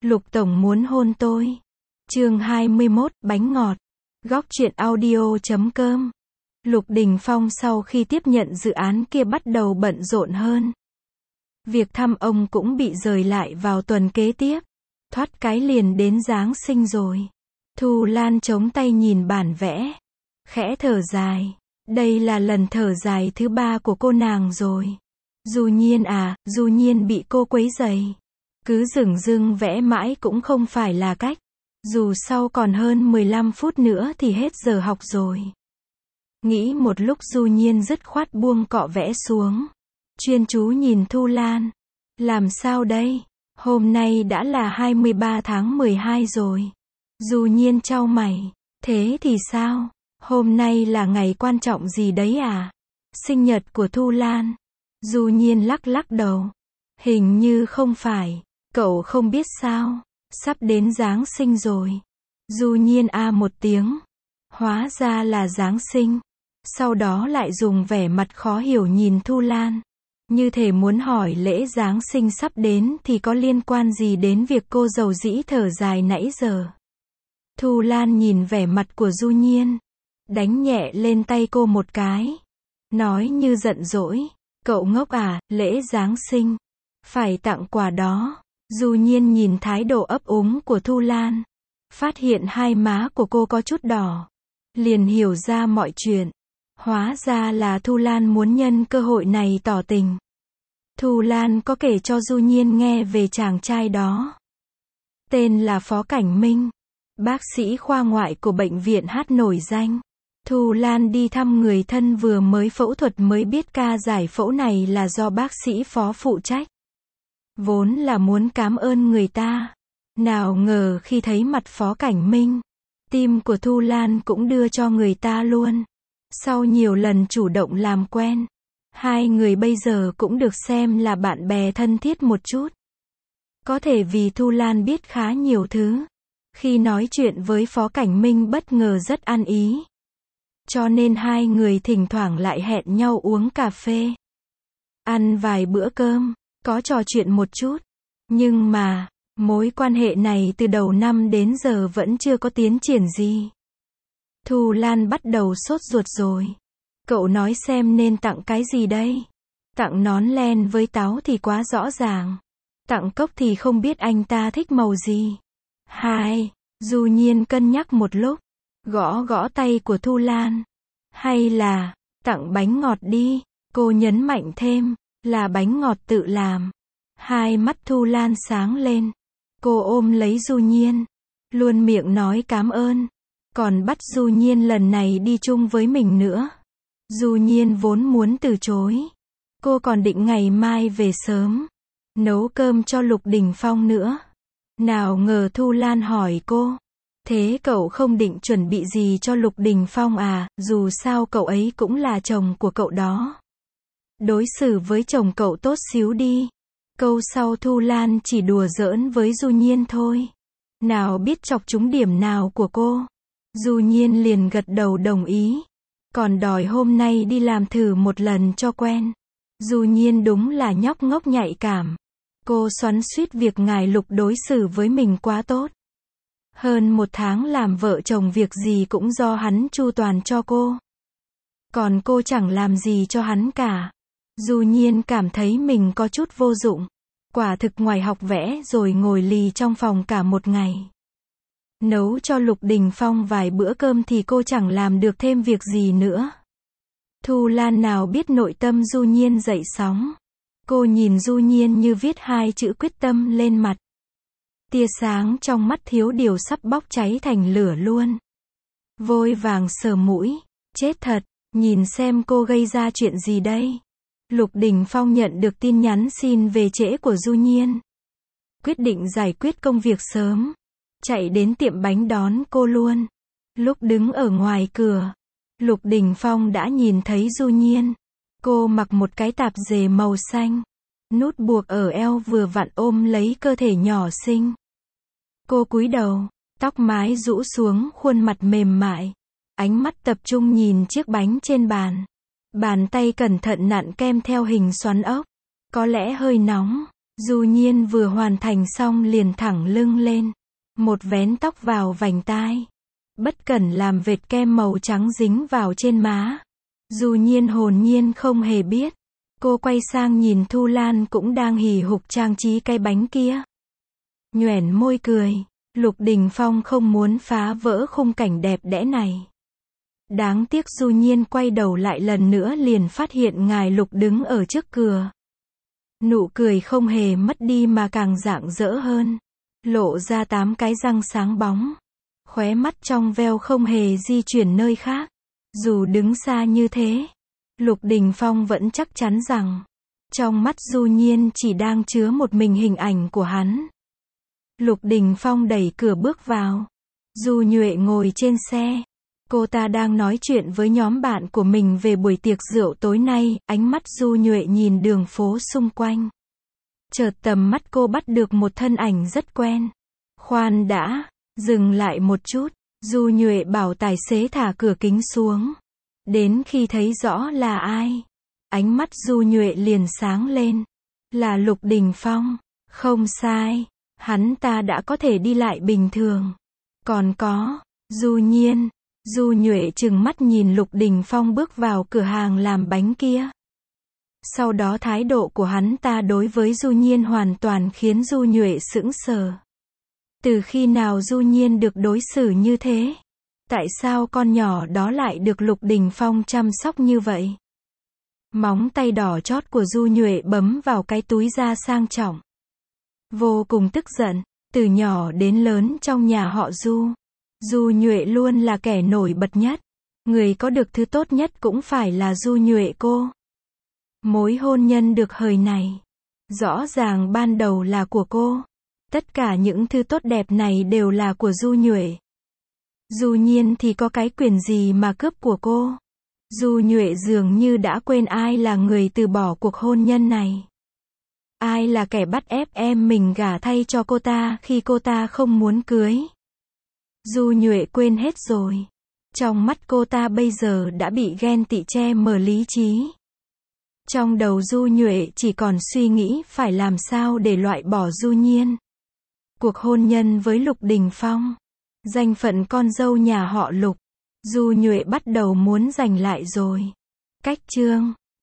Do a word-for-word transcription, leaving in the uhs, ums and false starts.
Lục Tổng muốn hôn tôi. Chương hai mươi mốt, bánh ngọt. Góc truyện audio chấm com. Lục Đình Phong sau khi tiếp nhận dự án kia bắt đầu bận rộn hơn. Việc thăm ông cũng bị rời lại vào tuần kế tiếp. Thoát cái liền đến Giáng sinh rồi. Thu Lan chống tay nhìn bản vẽ. Khẽ thở dài. Đây là lần thở dài thứ ba của cô nàng rồi. Du Nhiên à, Du Nhiên bị cô quấy rầy. Cứ dửng dưng vẽ mãi cũng không phải là cách. Dù sau còn hơn mười lăm phút nữa thì hết giờ học rồi. Nghĩ một lúc Du Nhiên dứt khoát buông cọ vẽ xuống. Chuyên chú nhìn Thu Lan. Làm sao đây? Hôm nay đã là hai mươi ba tháng mười hai rồi. Du Nhiên chau mày. Thế thì sao? Hôm nay là ngày quan trọng gì đấy à? Sinh nhật của Thu Lan. Du Nhiên lắc lắc đầu. Hình như không phải. Cậu không biết sao? Sắp đến Giáng sinh rồi. Du Nhiên a một tiếng. Hóa ra là Giáng sinh. Sau đó lại dùng vẻ mặt khó hiểu nhìn Thu Lan. Như thể muốn hỏi lễ Giáng sinh sắp đến thì có liên quan gì đến việc cô dầu dĩ thở dài nãy giờ. Thu Lan nhìn vẻ mặt của Du Nhiên. Đánh nhẹ lên tay cô một cái. Nói như giận dỗi. Cậu ngốc à, lễ Giáng sinh. Phải tặng quà đó. Du Nhiên nhìn thái độ ấp úng của Thu Lan. Phát hiện hai má của cô có chút đỏ. Liền hiểu ra mọi chuyện. Hóa ra là Thu Lan muốn nhân cơ hội này tỏ tình. Thu Lan có kể cho Du Nhiên nghe về chàng trai đó. Tên là Phó Cảnh Minh. Bác sĩ khoa ngoại của bệnh viện hát nổi danh. Thu Lan đi thăm người thân vừa mới phẫu thuật mới biết ca giải phẫu này là do bác sĩ Phó phụ trách. Vốn là muốn cảm ơn người ta. Nào ngờ khi thấy mặt Phó Cảnh Minh, tim của Thu Lan cũng đưa cho người ta luôn. Sau nhiều lần chủ động làm quen, hai người bây giờ cũng được xem là bạn bè thân thiết một chút. Có thể vì Thu Lan biết khá nhiều thứ. Khi nói chuyện với Phó Cảnh Minh bất ngờ rất ăn ý. Cho nên hai người thỉnh thoảng lại hẹn nhau uống cà phê. Ăn vài bữa cơm, có trò chuyện một chút. Nhưng mà, mối quan hệ này từ đầu năm đến giờ vẫn chưa có tiến triển gì. Thu Lan bắt đầu sốt ruột rồi. Cậu nói xem nên tặng cái gì đây? Tặng nón len với táo thì quá rõ ràng. Tặng cốc thì không biết anh ta thích màu gì. Hai, Du Nhiên cân nhắc một lúc. Gõ gõ tay của Thu Lan. Hay là, tặng bánh ngọt đi. Cô nhấn mạnh thêm, là bánh ngọt tự làm. Hai mắt Thu Lan sáng lên. Cô ôm lấy Du Nhiên. Luôn miệng nói cảm ơn. Còn bắt Du Nhiên lần này đi chung với mình nữa. Du Nhiên vốn muốn từ chối. Cô còn định ngày mai về sớm. Nấu cơm cho Lục Đình Phong nữa. Nào ngờ Thu Lan hỏi cô. Thế cậu không định chuẩn bị gì cho Lục Đình Phong à, dù sao cậu ấy cũng là chồng của cậu đó. Đối xử với chồng cậu tốt xíu đi. Câu sau Thu Lan chỉ đùa giỡn với Du Nhiên thôi. Nào biết chọc trúng điểm nào của cô. Du Nhiên liền gật đầu đồng ý. Còn đòi hôm nay đi làm thử một lần cho quen. Du Nhiên đúng là nhóc ngốc nhạy cảm. Cô xoắn xuýt việc ngài Lục đối xử với mình quá tốt. Hơn một tháng làm vợ chồng việc gì cũng do hắn chu toàn cho cô. Còn cô chẳng làm gì cho hắn cả. Du Nhiên cảm thấy mình có chút vô dụng. Quả thực ngoài học vẽ rồi ngồi lì trong phòng cả một ngày. Nấu cho Lục Đình Phong vài bữa cơm thì cô chẳng làm được thêm việc gì nữa. Thu Lan nào biết nội tâm Du Nhiên dậy sóng. Cô nhìn Du Nhiên như viết hai chữ quyết tâm lên mặt. Tia sáng trong mắt thiếu điều sắp bốc cháy thành lửa luôn. Vội vàng sờ mũi. Chết thật, nhìn xem cô gây ra chuyện gì đây. Lục Đình Phong nhận được tin nhắn xin về trễ của Du Nhiên. Quyết định giải quyết công việc sớm. Chạy đến tiệm bánh đón cô luôn. Lúc đứng ở ngoài cửa, Lục Đình Phong đã nhìn thấy Du Nhiên. Cô mặc một cái tạp dề màu xanh. Nút buộc ở eo vừa vặn ôm lấy cơ thể nhỏ xinh. Cô cúi đầu, tóc mái rũ xuống khuôn mặt mềm mại. Ánh mắt tập trung nhìn chiếc bánh trên bàn. Bàn tay cẩn thận nặn kem theo hình xoắn ốc. Có lẽ hơi nóng. Du Nhiên vừa hoàn thành xong liền thẳng lưng lên. Một vén tóc vào vành tai. Bất cẩn làm vệt kem màu trắng dính vào trên má. Du Nhiên hồn nhiên không hề biết. Cô quay sang nhìn Thu Lan cũng đang hì hục trang trí cái bánh kia. Nhoẻn môi cười. Lục Đình Phong không muốn phá vỡ khung cảnh đẹp đẽ này. Đáng tiếc Du Nhiên quay đầu lại lần nữa liền phát hiện ngài Lục đứng ở trước cửa. Nụ cười không hề mất đi mà càng rạng rỡ hơn. Lộ ra tám cái răng sáng bóng. Khóe mắt trong veo không hề di chuyển nơi khác. Dù đứng xa như thế, Lục Đình Phong vẫn chắc chắn rằng, trong mắt Du Nhiên chỉ đang chứa một mình hình ảnh của hắn. Lục Đình Phong đẩy cửa bước vào. Du Nhuệ ngồi trên xe. Cô ta đang nói chuyện với nhóm bạn của mình về buổi tiệc rượu tối nay, ánh mắt Du Nhuệ nhìn đường phố xung quanh. Chợt tầm mắt cô bắt được một thân ảnh rất quen. Khoan đã, dừng lại một chút, Du Nhuệ bảo tài xế thả cửa kính xuống. Đến khi thấy rõ là ai, ánh mắt Du Nhuệ liền sáng lên. Là Lục Đình Phong, không sai, hắn ta đã có thể đi lại bình thường. Còn có, Du Nhiên. Du Nhuệ trừng mắt nhìn Lục Đình Phong bước vào cửa hàng làm bánh kia. Sau đó thái độ của hắn ta đối với Du Nhiên hoàn toàn khiến Du Nhuệ sững sờ. Từ khi nào Du Nhiên được đối xử như thế? Tại sao con nhỏ đó lại được Lục Đình Phong chăm sóc như vậy? Móng tay đỏ chót của Du Nhuệ bấm vào cái túi da sang trọng. Vô cùng tức giận, từ nhỏ đến lớn trong nhà họ Du. Du Nhuệ luôn là kẻ nổi bật nhất. Người có được thứ tốt nhất cũng phải là Du Nhuệ cô. Mối hôn nhân được hời này, rõ ràng ban đầu là của cô. Tất cả những thứ tốt đẹp này đều là của Du Nhuệ. Du Nhiên thì có cái quyền gì mà cướp của cô? Du Nhuệ dường như đã quên ai là người từ bỏ cuộc hôn nhân này. Ai là kẻ bắt ép em mình gả thay cho cô ta khi cô ta không muốn cưới. Du Nhuệ quên hết rồi. Trong mắt cô ta bây giờ đã bị ghen tị che mờ lý trí. Trong đầu Du Nhuệ chỉ còn suy nghĩ phải làm sao để loại bỏ Du Nhiên. Cuộc hôn nhân với Lục Đình Phong, danh phận con dâu nhà họ Lục, Du Nhuệ bắt đầu muốn giành lại rồi. Cách chương